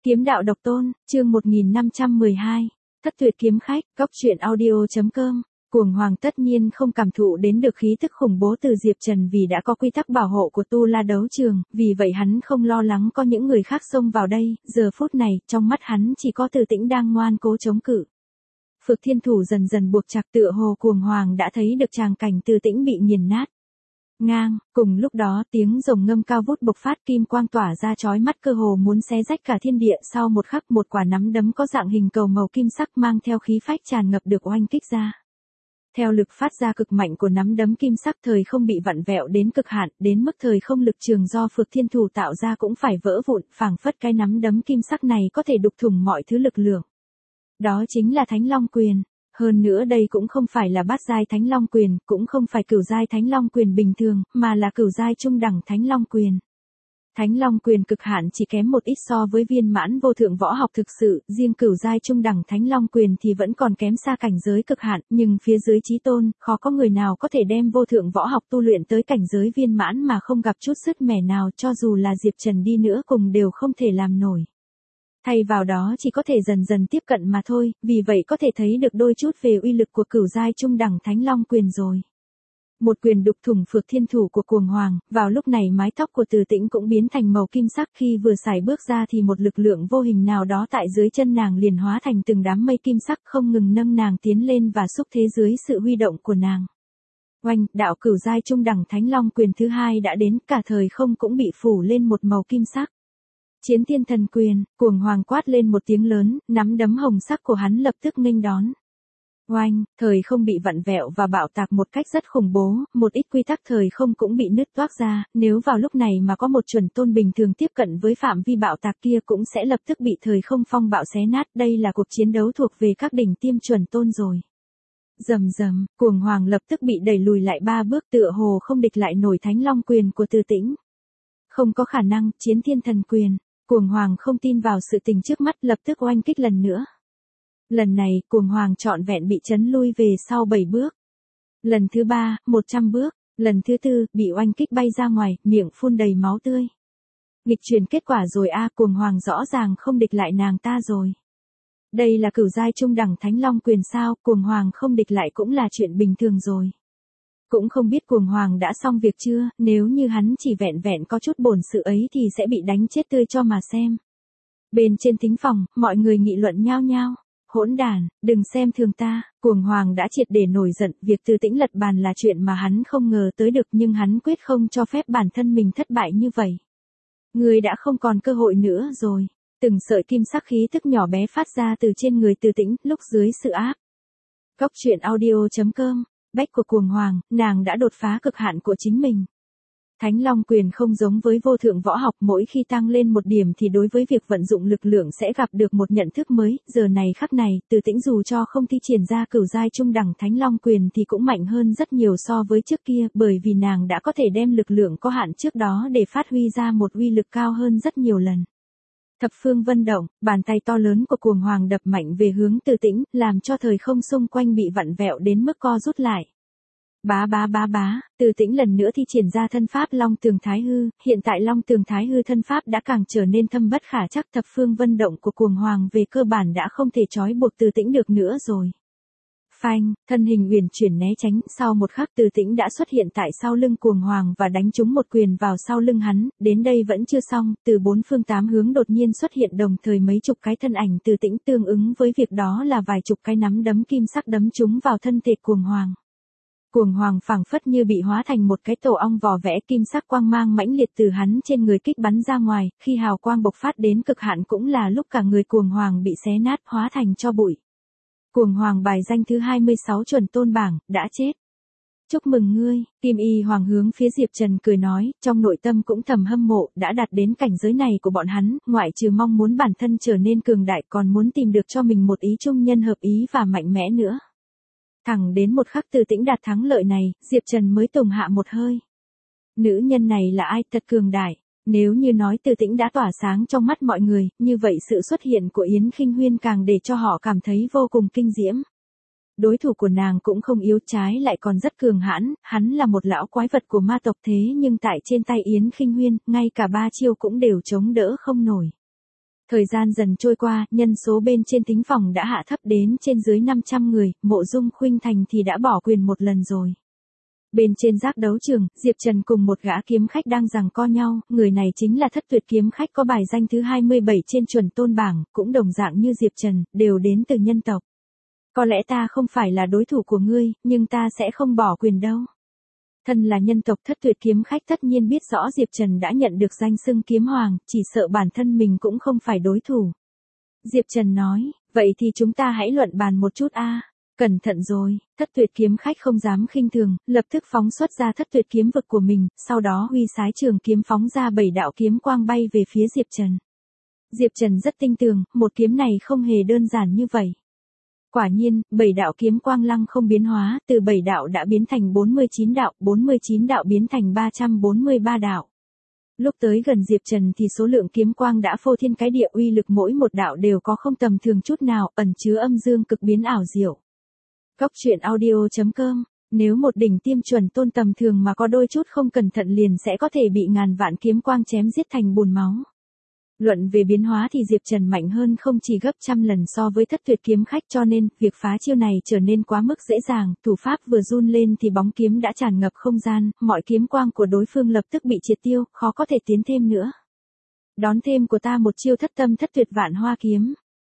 Kiếm đạo độc tôn, chương 1512. Thất tuyệt kiếm khách, góc truyện audio.com. Cuồng Hoàng tất nhiên không cảm thụ đến được khí tức khủng bố từ Diệp Trần vì đã có quy tắc bảo hộ của Tu La đấu trường, vì vậy hắn không lo lắng có những người khác xông vào đây, giờ phút này, trong mắt hắn chỉ có Từ Tĩnh đang ngoan cố chống cự. Phược Thiên Thủ dần dần buộc chặt tựa hồ Cuồng Hoàng đã thấy được tràng cảnh Từ Tĩnh bị nghiền nát. Ngang, cùng lúc đó tiếng rồng ngâm cao vút bộc phát, kim quang tỏa ra chói mắt cơ hồ muốn xé rách cả thiên địa, sau một khắc một quả nắm đấm có dạng hình cầu màu kim sắc mang theo khí phách tràn ngập được oanh kích ra. Theo lực phát ra cực mạnh của nắm đấm kim sắc thời không bị vặn vẹo đến cực hạn, đến mức thời không lực trường do Phược Thiên Thủ tạo ra cũng phải vỡ vụn, phảng phất cái nắm đấm kim sắc này có thể đục thủng mọi thứ lực lượng. Đó chính là Thánh Long Quyền. Hơn nữa đây cũng không phải là bát giai Thánh Long Quyền, cũng không phải cửu giai Thánh Long Quyền bình thường, mà là cửu giai trung đẳng Thánh Long Quyền. Thánh Long Quyền cực hạn chỉ kém một ít so với viên mãn vô thượng võ học thực sự, riêng cửu giai trung đẳng Thánh Long Quyền thì vẫn còn kém xa cảnh giới cực hạn, nhưng phía dưới chí tôn, khó có người nào có thể đem vô thượng võ học tu luyện tới cảnh giới viên mãn mà không gặp chút sứt mẻ nào, cho dù là Diệp Trần đi nữa cùng đều không thể làm nổi. Thay vào đó chỉ có thể dần dần tiếp cận mà thôi, vì vậy có thể thấy được đôi chút về uy lực của cửu giai trung đẳng Thánh Long Quyền rồi. Một quyền đục thủng Phược Thiên Thủ của Cuồng Hoàng, vào lúc này mái tóc của Từ Tĩnh cũng biến thành màu kim sắc, khi vừa sải bước ra thì một lực lượng vô hình nào đó tại dưới chân nàng liền hóa thành từng đám mây kim sắc không ngừng nâng nàng tiến lên và xúc thế dưới sự huy động của nàng. Oanh, đạo cửu giai trung đẳng Thánh Long Quyền thứ hai đã đến, cả thời không cũng bị phủ lên một màu kim sắc. Chiến Thiên Thần Quyền, Cuồng Hoàng quát lên một tiếng lớn, nắm đấm hồng sắc của hắn lập tức nghênh đón. Oanh, thời không bị vặn vẹo và bạo tạc một cách rất khủng bố, một ít quy tắc thời không cũng bị nứt toác ra, nếu vào lúc này mà có một chuẩn tôn bình thường tiếp cận với phạm vi bạo tạc kia cũng sẽ lập tức bị thời không phong bạo xé nát, đây là cuộc chiến đấu thuộc về các đỉnh tiêm chuẩn tôn rồi. Rầm rầm, Cuồng Hoàng lập tức bị đẩy lùi lại 3 bước, tựa hồ không địch lại nổi Thánh Long Quyền của Từ Tĩnh. Không có khả năng, Chiến Thiên Thần Quyền. Cuồng Hoàng không tin vào sự tình trước mắt, lập tức oanh kích lần nữa. Lần này, Cuồng Hoàng trọn vẹn bị chấn lui về sau 7 bước. Lần thứ 3, 100 bước. Lần thứ 4, bị oanh kích bay ra ngoài, miệng phun đầy máu tươi. Nghịch chuyển kết quả rồi a, Cuồng Hoàng rõ ràng không địch lại nàng ta rồi. Đây là cửu giai trung đẳng Thánh Long Quyền sao, Cuồng Hoàng không địch lại cũng là chuyện bình thường rồi. Cũng không biết Cuồng Hoàng đã xong việc chưa, nếu như hắn chỉ vẹn vẹn có chút bổn sự ấy thì sẽ bị đánh chết tươi cho mà xem. Bên trên thính phòng, mọi người nghị luận nhao nhao. Hỗn đản, đừng xem thường ta, Cuồng Hoàng đã triệt để nổi giận, việc Từ Tĩnh lật bàn là chuyện mà hắn không ngờ tới được, nhưng hắn quyết không cho phép bản thân mình thất bại như vậy. Người đã không còn cơ hội nữa rồi. Từng sợi kim sắc khí tức nhỏ bé phát ra từ trên người Từ Tĩnh, lúc dưới sự áp. Góc truyện audio.com. Bách của Cuồng Hoàng, nàng đã đột phá cực hạn của chính mình. Thánh Long Quyền không giống với vô thượng võ học, mỗi khi tăng lên một điểm thì đối với việc vận dụng lực lượng sẽ gặp được một nhận thức mới, giờ này khắc này, Từ Tĩnh dù cho không thi triển ra cửu giai trung đẳng Thánh Long Quyền thì cũng mạnh hơn rất nhiều so với trước kia, bởi vì nàng đã có thể đem lực lượng có hạn trước đó để phát huy ra một uy lực cao hơn rất nhiều lần. Thập phương vân động, bàn tay to lớn của Cuồng Hoàng đập mạnh về hướng Từ Tĩnh, làm cho thời không xung quanh bị vặn vẹo đến mức co rút lại. Bá bá bá bá, Từ Tĩnh lần nữa thi triển ra thân pháp Long Tường Thái Hư, hiện tại Long Tường Thái Hư thân pháp đã càng trở nên thâm bất khả trắc, thập phương vân động của Cuồng Hoàng về cơ bản đã không thể trói buộc Từ Tĩnh được nữa rồi. Phanh, thân hình uyển chuyển né tránh, sau một khắc Từ Tĩnh đã xuất hiện tại sau lưng Cuồng Hoàng và đánh trúng một quyền vào sau lưng hắn, đến đây vẫn chưa xong, từ 4 phương 8 hướng đột nhiên xuất hiện đồng thời mấy chục cái thân ảnh Từ Tĩnh, tương ứng với việc đó là vài chục cái nắm đấm kim sắc đấm trúng vào thân thể Cuồng Hoàng. Cuồng Hoàng phảng phất như bị hóa thành một cái tổ ong vỏ vẽ, kim sắc quang mang mãnh liệt từ hắn trên người kích bắn ra ngoài, khi hào quang bộc phát đến cực hạn cũng là lúc cả người Cuồng Hoàng bị xé nát hóa thành tro bụi. Cuồng Hoàng bài danh thứ 26 chuẩn tôn bảng, đã chết. Chúc mừng ngươi, Kim Y Hoàng hướng phía Diệp Trần cười nói, trong nội tâm cũng thầm hâm mộ, đã đạt đến cảnh giới này của bọn hắn, ngoại trừ mong muốn bản thân trở nên cường đại còn muốn tìm được cho mình một ý chung nhân hợp ý và mạnh mẽ nữa. Thẳng đến một khắc Từ Tĩnh đạt thắng lợi này, Diệp Trần mới tùng hạ một hơi. Nữ nhân này là ai, thật cường đại. Nếu như nói Từ Tĩnh đã tỏa sáng trong mắt mọi người, như vậy sự xuất hiện của Yến Khinh Huyên càng để cho họ cảm thấy vô cùng kinh diễm. Đối thủ của nàng cũng không yếu, trái lại còn rất cường hãn, hắn là một lão quái vật của ma tộc thế nhưng tại trên tay Yến Khinh Huyên, ngay cả 3 chiêu cũng đều chống đỡ không nổi. Thời gian dần trôi qua, nhân số bên trên thính phòng đã hạ thấp đến trên dưới 500 người, Mộ Dung Khuynh Thành thì đã bỏ quyền một lần rồi. Bên trên giác đấu trường, Diệp Trần cùng một gã kiếm khách đang giằng co nhau, người này chính là Thất Tuyệt kiếm khách có bài danh thứ 27 trên chuẩn tôn bảng, cũng đồng dạng như Diệp Trần, đều đến từ nhân tộc. Có lẽ ta không phải là đối thủ của ngươi, nhưng ta sẽ không bỏ quyền đâu. Thân là nhân tộc Thất Tuyệt kiếm khách tất nhiên biết rõ Diệp Trần đã nhận được danh xưng kiếm hoàng, chỉ sợ bản thân mình cũng không phải đối thủ. Diệp Trần nói, vậy thì chúng ta hãy luận bàn một chút a. Cẩn thận rồi, Thất Tuyệt kiếm khách không dám khinh thường, lập tức phóng xuất ra Thất Tuyệt kiếm vực của mình, sau đó huy sái trường kiếm phóng ra 7 đạo kiếm quang bay về phía Diệp Trần. Diệp Trần rất tin tưởng, một kiếm này không hề đơn giản như vậy. Quả nhiên, 7 đạo kiếm quang lăng không biến hóa, từ 7 đạo đã biến thành 49 đạo biến thành 343 đạo. Lúc tới gần Diệp Trần thì số lượng kiếm quang đã phô thiên cái địa, uy lực mỗi một đạo đều có không tầm thường chút nào, ẩn chứa âm dương cực biến ảo diệu. Góc truyện audio.com, nếu một đỉnh tiêm chuẩn tôn tầm thường mà có đôi chút không cẩn thận liền sẽ có thể bị ngàn vạn kiếm quang chém giết thành bùn máu. Luận về biến hóa thì Diệp Trần mạnh hơn không chỉ gấp trăm lần so với Thất Tuyệt kiếm khách, cho nên, việc phá chiêu này trở nên quá mức dễ dàng, thủ pháp vừa run lên thì bóng kiếm đã tràn ngập không gian, mọi kiếm quang của đối phương lập tức bị triệt tiêu, khó có thể tiến thêm nữa. Đón thêm của ta một chiêu Thất Tâm Thất Tuyệt Vạn Hoa kiếm.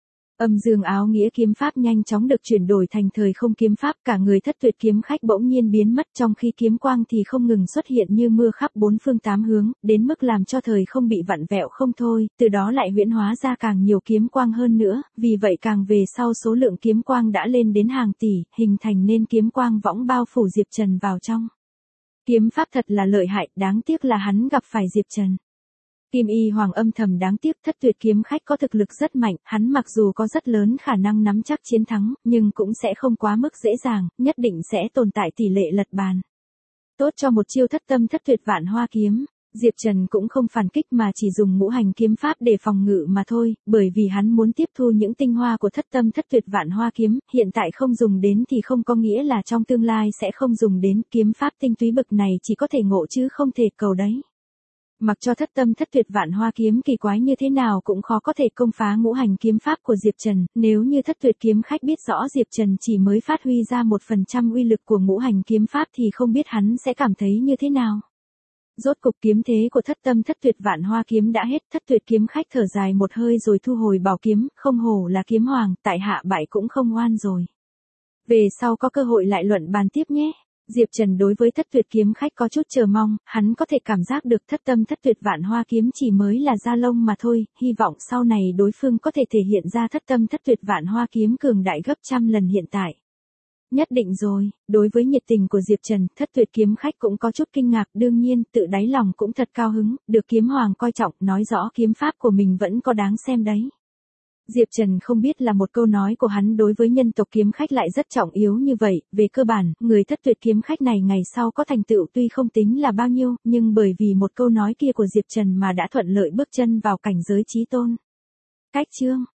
Âm dương áo nghĩa kiếm pháp nhanh chóng được chuyển đổi thành thời không kiếm pháp, cả người Thất Tuyệt kiếm khách bỗng nhiên biến mất, trong khi kiếm quang thì không ngừng xuất hiện như mưa khắp bốn phương tám hướng, đến mức làm cho thời không bị vặn vẹo không thôi, từ đó lại huyễn hóa ra càng nhiều kiếm quang hơn nữa, vì vậy càng về sau số lượng kiếm quang đã lên đến hàng tỷ, hình thành nên kiếm quang võng bao phủ Diệp Trần vào trong. Kiếm pháp thật là lợi hại, đáng tiếc là hắn gặp phải Diệp Trần. Kim Y Hoàng âm thầm đáng tiếc, Thất Tuyệt kiếm khách có thực lực rất mạnh, hắn mặc dù có rất lớn khả năng nắm chắc chiến thắng, nhưng cũng sẽ không quá mức dễ dàng, nhất định sẽ tồn tại tỷ lệ lật bàn. Tốt cho một chiêu Thất Tâm Thất Tuyệt Vạn Hoa kiếm, Diệp Trần cũng không phản kích mà chỉ dùng ngũ hành kiếm pháp để phòng ngự mà thôi, bởi vì hắn muốn tiếp thu những tinh hoa của Thất Tâm Thất Tuyệt Vạn Hoa kiếm, hiện tại không dùng đến thì không có nghĩa là trong tương lai sẽ không dùng đến, kiếm pháp tinh túy bực này chỉ có thể ngộ chứ không thể cầu đấy. Mặc cho Thất Tâm Thất Tuyệt Vạn Hoa kiếm kỳ quái như thế nào cũng khó có thể công phá ngũ hành kiếm pháp của Diệp Trần, nếu như Thất Tuyệt kiếm khách biết rõ Diệp Trần chỉ mới phát huy ra 1% uy lực của ngũ hành kiếm pháp thì không biết hắn sẽ cảm thấy như thế nào. Rốt cục kiếm thế của Thất Tâm Thất Tuyệt Vạn Hoa kiếm đã hết, Thất Tuyệt kiếm khách thở dài một hơi rồi thu hồi bảo kiếm, không hổ là kiếm hoàng, tại hạ bại cũng không oan rồi. Về sau có cơ hội lại luận bàn tiếp nhé. Diệp Trần đối với Thất Tuyệt kiếm khách có chút chờ mong, hắn có thể cảm giác được Thất Tâm Thất Tuyệt Vạn Hoa kiếm chỉ mới là da lông mà thôi, hy vọng sau này đối phương có thể thể hiện ra Thất Tâm Thất Tuyệt Vạn Hoa kiếm cường đại gấp trăm lần hiện tại. Nhất định rồi, đối với nhiệt tình của Diệp Trần, Thất Tuyệt kiếm khách cũng có chút kinh ngạc, đương nhiên, tự đáy lòng cũng thật cao hứng, được kiếm hoàng coi trọng, nói rõ kiếm pháp của mình vẫn có đáng xem đấy. Diệp Trần không biết là một câu nói của hắn đối với nhân tộc kiếm khách lại rất trọng yếu như vậy, về cơ bản, người Thất Tuyệt kiếm khách này ngày sau có thành tựu tuy không tính là bao nhiêu, nhưng bởi vì một câu nói kia của Diệp Trần mà đã thuận lợi bước chân vào cảnh giới chí tôn. Cách chương